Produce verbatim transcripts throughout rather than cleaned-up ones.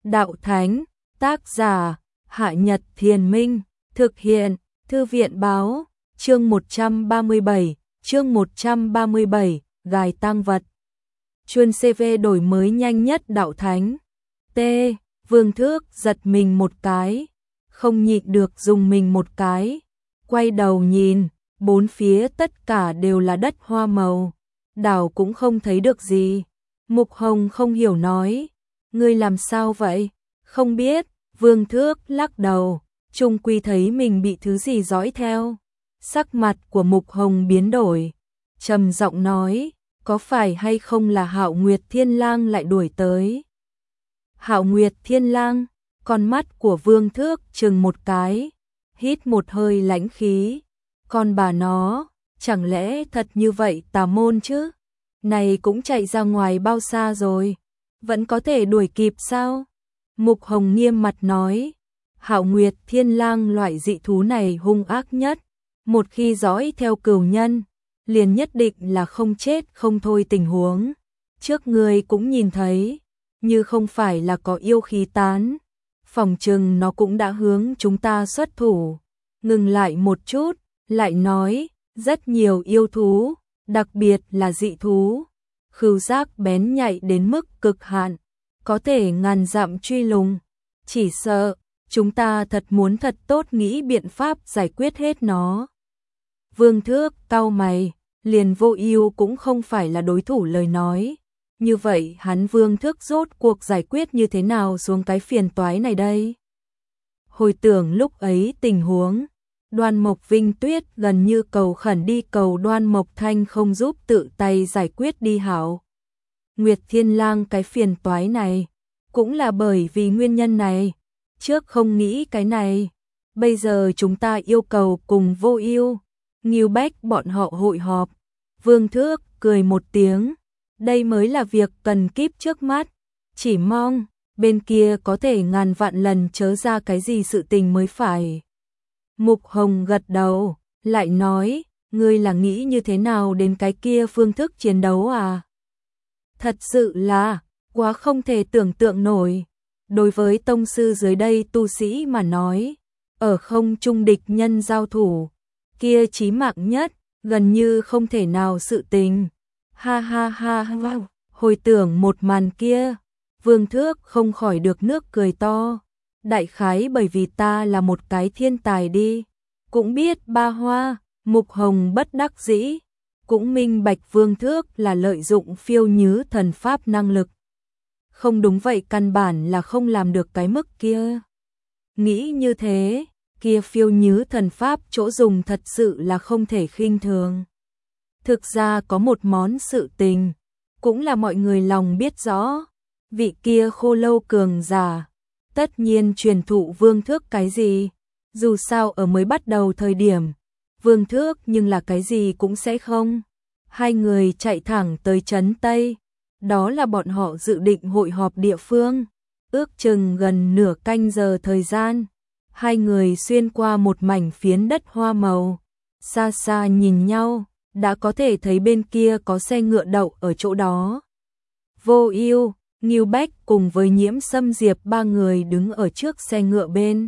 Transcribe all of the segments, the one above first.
đạo thánh, tác giả, Hạ Nhật Thiền Minh, thực hiện, Thư viện báo, chương một trăm ba mươi bảy, chương một trăm ba mươi bảy, gài tang vật. Chuyên xê vê đổi mới nhanh nhất đạo thánh. T. Vương Thước giật mình một cái, không nhịn được dùng mình một cái, quay đầu nhìn, bốn phía tất cả đều là đất hoa màu, đảo cũng không thấy được gì. Mục Hồng không hiểu nói, ngươi làm sao vậy? Không biết, Vương Thước lắc đầu, chung quy thấy mình bị thứ gì dõi theo. Sắc mặt của Mục Hồng biến đổi, trầm giọng nói, có phải hay không là Hạo Nguyệt Thiên Lang lại đuổi tới? Hạo Nguyệt Thiên Lang, con mắt của Vương Thước chừng một cái, hít một hơi lãnh khí, con bà nó, chẳng lẽ thật như vậy tà môn chứ? Này cũng chạy ra ngoài bao xa rồi, vẫn có thể đuổi kịp sao? Mục Hồng nghiêm mặt nói, Hạo Nguyệt Thiên Lang loại dị thú này hung ác nhất, một khi dõi theo cừu nhân, liền nhất định là không chết không thôi tình huống. Trước người cũng nhìn thấy, như không phải là có yêu khí tán, phòng trừng nó cũng đã hướng chúng ta xuất thủ. Ngừng lại một chút, lại nói, rất nhiều yêu thú, đặc biệt là dị thú, khứu giác bén nhạy đến mức cực hạn, có thể ngàn dặm truy lùng. Chỉ sợ, chúng ta thật muốn thật tốt nghĩ biện pháp giải quyết hết nó. Vương Thước cau mày, liền Vô Ưu cũng không phải là đối thủ lời nói. Như vậy hắn Vương Thước rốt cuộc giải quyết như thế nào xuống cái phiền toái này đây? Hồi tưởng lúc ấy tình huống, Đoan Mộc Vinh Tuyết gần như cầu khẩn đi cầu Đoan Mộc Thanh không giúp tự tay giải quyết đi hảo. Nguyệt Thiên Lang cái phiền toái này, cũng là bởi vì nguyên nhân này, trước không nghĩ cái này, bây giờ chúng ta yêu cầu cùng Vô Ưu, Ngưu Bách bọn họ hội họp. Vương Thước cười một tiếng, đây mới là việc cần kíp trước mắt, chỉ mong bên kia có thể ngàn vạn lần chớ ra cái gì sự tình mới phải. Mục Hồng gật đầu, lại nói, ngươi là nghĩ như thế nào đến cái kia phương thức chiến đấu à? Thật sự là, quá không thể tưởng tượng nổi. Đối với tông sư dưới đây tu sĩ mà nói, ở không trung địch nhân giao thủ, kia chí mạng nhất, gần như không thể nào sự tình. Ha ha ha ha, hồi tưởng một màn kia, Vương Thước không khỏi được nước cười to. Đại khái bởi vì ta là một cái thiên tài đi, cũng biết ba hoa. Mục Hồng bất đắc dĩ, cũng minh bạch Vương Thước là lợi dụng phiêu nhứ thần pháp năng lực. Không đúng vậy căn bản là không làm được cái mức kia. Nghĩ như thế, kia phiêu nhứ thần pháp chỗ dùng thật sự là không thể khinh thường. Thực ra có một món sự tình, cũng là mọi người lòng biết rõ, vị kia Khô Lâu cường giả, tất nhiên truyền thụ Vương Thước cái gì, dù sao ở mới bắt đầu thời điểm, Vương Thước nhưng là cái gì cũng sẽ không. Hai người chạy thẳng tới trấn Tây, đó là bọn họ dự định hội họp địa phương, ước chừng gần nửa canh giờ thời gian. Hai người xuyên qua một mảnh phiến đất hoa màu, xa xa nhìn nhau, đã có thể thấy bên kia có xe ngựa đậu ở chỗ đó. Vô Ưu, Ngưu Bách cùng với Nhiễm Sâm Diệp ba người đứng ở trước xe ngựa bên.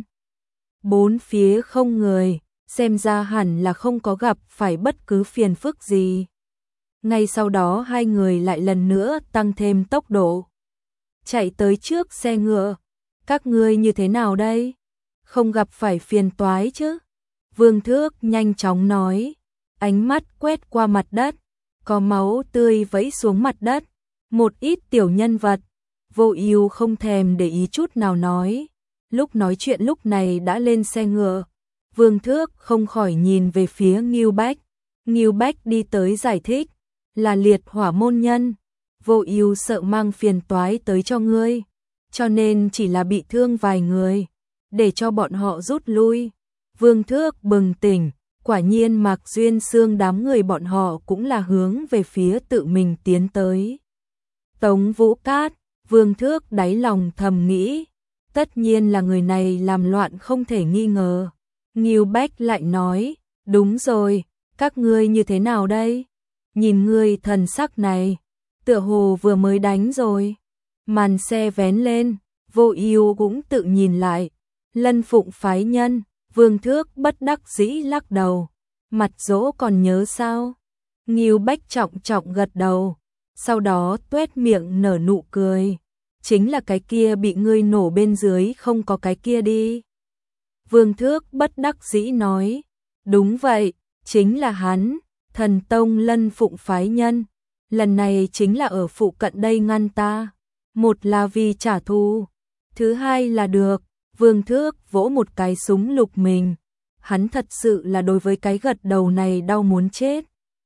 Bốn phía không người, xem ra hẳn là không có gặp phải bất cứ phiền phức gì. Ngay sau đó hai người lại lần nữa tăng thêm tốc độ, chạy tới trước xe ngựa. Các ngươi như thế nào đây? Không gặp phải phiền toái chứ? Vương Thước nhanh chóng nói, ánh mắt quét qua mặt đất, có máu tươi vẫy xuống mặt đất, một ít tiểu nhân vật. Vô Ưu không thèm để ý chút nào nói, lúc nói chuyện lúc này đã lên xe ngựa. Vương Thước không khỏi nhìn về phía Ngưu Bách. Ngưu Bách đi tới giải thích, là liệt hỏa môn nhân, Vô Ưu sợ mang phiền toái tới cho ngươi, cho nên chỉ là bị thương vài người, để cho bọn họ rút lui. Vương Thước bừng tỉnh, quả nhiên Mạc Duyên Xương đám người bọn họ cũng là hướng về phía tự mình tiến tới. Tống Vũ Cát, Vương Thước đáy lòng thầm nghĩ, tất nhiên là người này làm loạn không thể nghi ngờ. Ngưu Bách lại nói, đúng rồi, các ngươi như thế nào đây? Nhìn ngươi thần sắc này, tựa hồ vừa mới đánh rồi. Màn xe vén lên, Vô Ưu cũng tự nhìn lại. Lân Phụng phái nhân, Vương Thước bất đắc dĩ lắc đầu. Mặt dỗ còn nhớ sao? Ngưu Bách trọng trọng gật đầu, sau đó tuét miệng nở nụ cười. Chính là cái kia bị ngươi nổ bên dưới không có cái kia đi. Vương Thước bất đắc dĩ nói, đúng vậy, chính là hắn, Thần Tông Lân Phụng phái nhân. Lần này chính là ở phụ cận đây ngăn ta. Một là vì trả thù, thứ hai là được. Vương Thước vỗ một cái súng lục mình. Hắn thật sự là đối với cái gật đầu này đau muốn chết.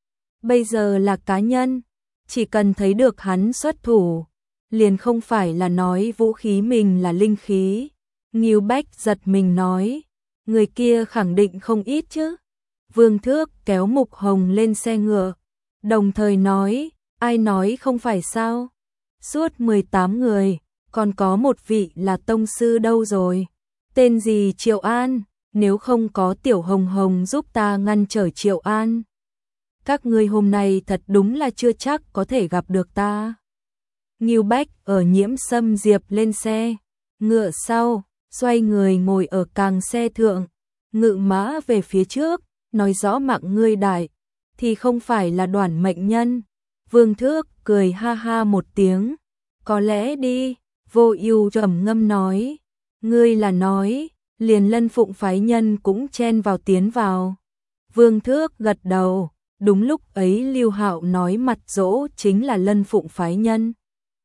Bây giờ là cá nhân, chỉ cần thấy được hắn xuất thủ, liền không phải là nói vũ khí mình là linh khí. Ngưu Bách giật mình nói, người kia khẳng định không ít chứ. Vương Thước kéo Mục Hồng lên xe ngựa, đồng thời nói, ai nói không phải sao? Suốt mười tám người, còn có một vị là tông sư đâu rồi? Tên gì Triệu An, nếu không có Tiểu Hồng Hồng giúp ta ngăn trở Triệu An. Các ngươi hôm nay thật đúng là chưa chắc có thể gặp được ta. Ngưu Bách ở Nhiễm Sâm Diệp lên xe, ngựa sau, xoay người ngồi ở càng xe thượng, ngự mã về phía trước, nói rõ mạng ngươi đại, thì không phải là Đoản mệnh nhân. Vương Thước cười ha ha một tiếng, có lẽ đi. Vô Ưu trầm ngâm nói, ngươi là nói, liền Lân Phụng phái nhân cũng chen vào tiến vào. Vương Thước gật đầu, đúng lúc ấy Lưu Hạo nói mặt dỗ chính là Lân Phụng phái nhân.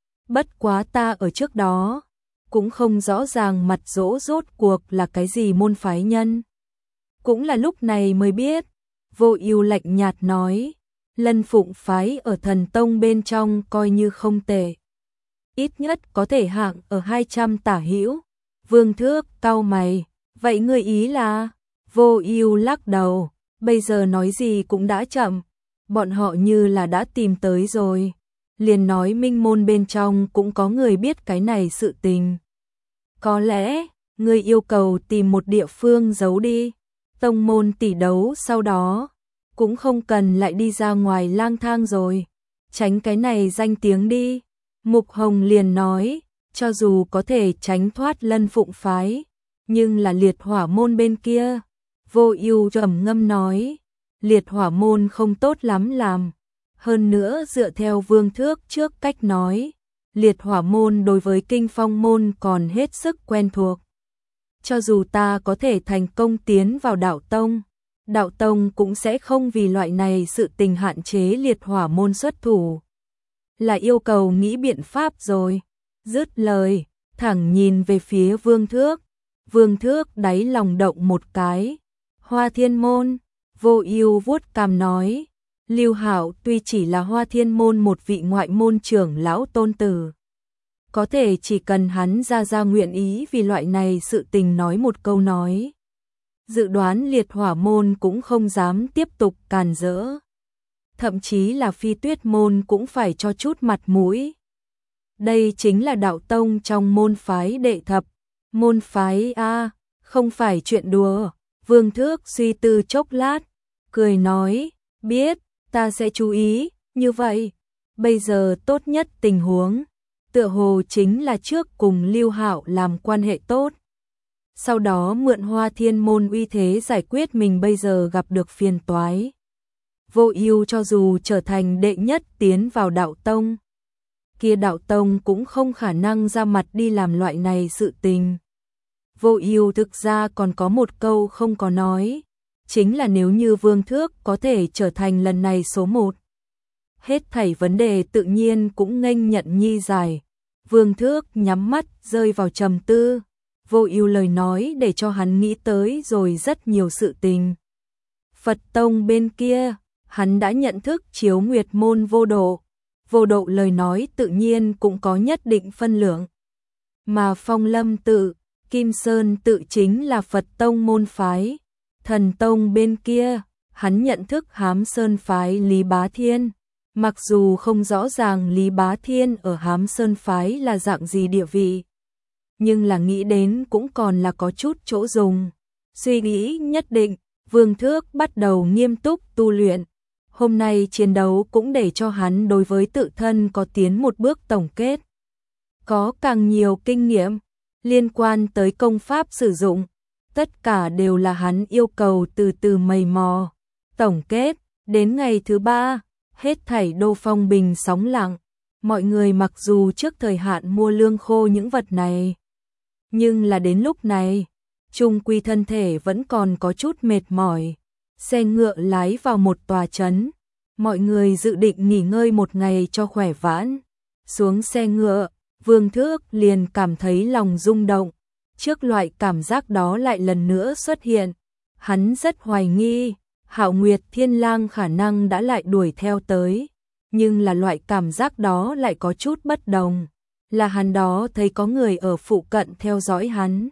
Bất quá ta ở trước đó, cũng không rõ ràng mặt dỗ rốt cuộc là cái gì môn phái nhân. Cũng là lúc này mới biết. Vô Ưu lạnh nhạt nói, Lân Phụng phái ở Thần Tông bên trong coi như không tệ. Ít nhất có thể hạng ở hai trăm tả hữu. Vương Thước cau mày, vậy ngươi ý là? Vô Ưu lắc đầu, bây giờ nói gì cũng đã chậm, bọn họ như là đã tìm tới rồi. Liền nói minh môn bên trong cũng có người biết cái này sự tình. Có lẽ, ngươi yêu cầu tìm một địa phương giấu đi. Tông môn tỷ đấu sau đó, cũng không cần lại đi ra ngoài lang thang rồi. Tránh cái này danh tiếng đi. Mục Hồng liền nói, cho dù có thể tránh thoát Lân Phụng phái, nhưng là liệt hỏa môn bên kia. Vô Ưu trầm ngâm nói, liệt hỏa môn không tốt lắm làm. Hơn nữa dựa theo Vương Thước trước cách nói, liệt hỏa môn đối với Kinh Phong môn còn hết sức quen thuộc. Cho dù ta có thể thành công tiến vào đạo tông, đạo tông cũng sẽ không vì loại này sự tình hạn chế liệt hỏa môn xuất thủ. Là yêu cầu nghĩ biện pháp rồi. Dứt lời, thẳng nhìn về phía Vương Thước. Vương Thước đáy lòng động một cái. Hoa Thiên môn. Vô Ưu vuốt cằm nói, Lưu Hạo tuy chỉ là Hoa Thiên môn một vị ngoại môn trưởng lão tôn tử, có thể chỉ cần hắn ra ra nguyện ý vì loại này sự tình nói một câu nói, dự đoán liệt hỏa môn cũng không dám tiếp tục càn rỡ. Thậm chí là Phi Tuyết môn cũng phải cho chút mặt mũi. Đây chính là đạo tông trong môn phái đệ thập. Môn phái A, không phải chuyện đùa. Vương Thước suy tư chốc lát, cười nói, biết, ta sẽ chú ý, như vậy. Bây giờ tốt nhất tình huống, tựa hồ chính là trước cùng Lưu Hạo làm quan hệ tốt. Sau đó mượn Hoa Thiên môn uy thế giải quyết mình bây giờ gặp được phiền toái. Vô Ưu cho dù trở thành đệ nhất tiến vào đạo tông, kia đạo tông cũng không khả năng ra mặt đi làm loại này sự tình. Vô Ưu thực ra còn có một câu không có nói, chính là nếu như Vương Thước có thể trở thành lần này số một, hết thảy vấn đề tự nhiên cũng nghênh nhận nhi giải. Vương Thước nhắm mắt rơi vào trầm tư, Vô Ưu lời nói để cho hắn nghĩ tới rồi rất nhiều sự tình. Phật tông bên kia, hắn đã nhận thức Chiếu Nguyệt môn Vô Độ, Vô Độ lời nói tự nhiên cũng có nhất định phân lượng. Mà Phong Lâm tự, Kim Sơn tự chính là Phật tông môn phái. Thần tông bên kia, hắn nhận thức Hám Sơn phái Lý Bá Thiên. Mặc dù không rõ ràng Lý Bá Thiên ở Hám Sơn phái là dạng gì địa vị, nhưng là nghĩ đến cũng còn là có chút chỗ dùng. Suy nghĩ nhất định, Vương Thước bắt đầu nghiêm túc tu luyện. Hôm nay chiến đấu cũng để cho hắn đối với tự thân có tiến một bước tổng kết, có càng nhiều kinh nghiệm. liên quan tới công pháp sử dụng, tất cả đều là hắn yêu cầu từ từ mày mò. Tổng kết, đến ngày thứ ba, hết thảy đô phong bình sóng lặng, mọi người mặc dù trước thời hạn mua lương khô những vật này, nhưng là đến lúc này, chung quy thân thể vẫn còn có chút mệt mỏi. Xe ngựa lái vào một tòa trấn, mọi người dự định nghỉ ngơi một ngày cho khỏe vãn. Xuống xe ngựa, Vương Thước liền cảm thấy lòng rung động, trước loại cảm giác đó lại lần nữa xuất hiện. Hắn rất hoài nghi, Hạo Nguyệt Thiên Lang khả năng đã lại đuổi theo tới, nhưng là loại cảm giác đó lại có chút bất đồng, là hắn đó thấy có người ở phụ cận theo dõi hắn.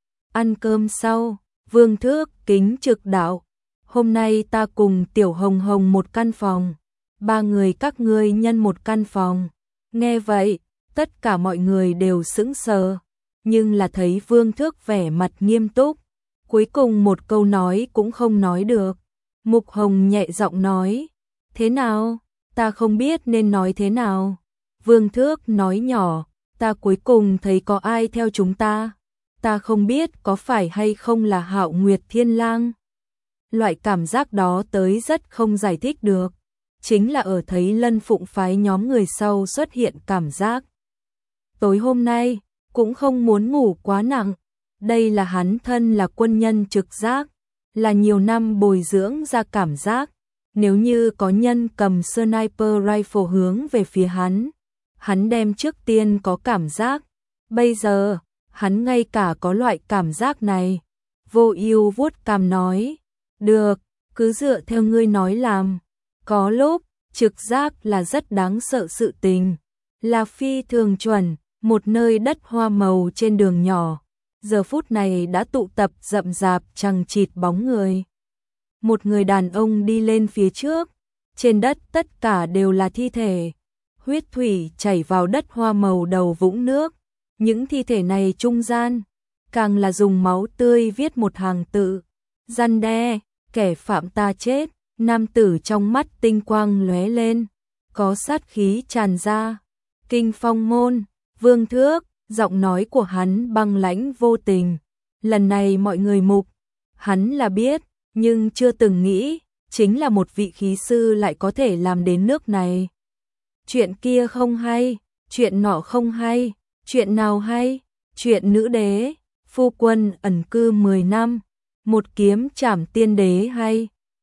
Ăn cơm sau, Vương Thước kính trực đạo, hôm nay ta cùng Tiểu Hồng Hồng một căn phòng, ba người các ngươi nhân một căn phòng. Nghe vậy, tất cả mọi người đều sững sờ, nhưng là thấy Vương Thước vẻ mặt nghiêm túc, cuối cùng một câu nói cũng không nói được. Mục Hồng nhẹ giọng nói, thế nào, ta không biết nên nói thế nào. Vương Thước nói nhỏ, ta cuối cùng thấy có ai theo chúng ta, ta không biết có phải hay không là Hạo Nguyệt Thiên Lang. Loại cảm giác đó tới rất không giải thích được, chính là ở thấy Lân Phụng phái nhóm người sau xuất hiện cảm giác. Tối hôm nay, cũng không muốn ngủ quá nặng, đây là hắn thân là quân nhân trực giác, là nhiều năm bồi dưỡng ra cảm giác, nếu như có nhân cầm sniper rifle hướng về phía hắn, hắn đem trước tiên có cảm giác, bây giờ, hắn ngay cả có loại cảm giác này. Vô Ưu vuốt cằm nói, được, cứ dựa theo ngươi nói làm. Có lúc, trực giác là rất đáng sợ sự tình, là phi thường chuẩn. Một nơi đất hoa màu trên đường nhỏ, giờ phút này đã tụ tập rậm rạp chằng chịt bóng người. Một người đàn ông đi lên phía trước, trên đất tất cả đều là thi thể, huyết thủy chảy vào đất hoa màu đầu vũng nước, những thi thể này trung gian, càng là dùng máu tươi viết một hàng tự, răn đe, kẻ phạm ta chết. Nam tử trong mắt tinh quang lóe lên, có sát khí tràn ra. Kinh Phong môn, Vương Thước, giọng nói của hắn băng lãnh vô tình. Lần này mọi người mục, hắn là biết, nhưng chưa từng nghĩ, chính là một vị khí sư lại có thể làm đến nước này. Chuyện kia không hay, chuyện nọ không hay, chuyện nào hay, chuyện nữ đế, phu quân ẩn cư mười năm, một kiếm trảm tiên đế hay.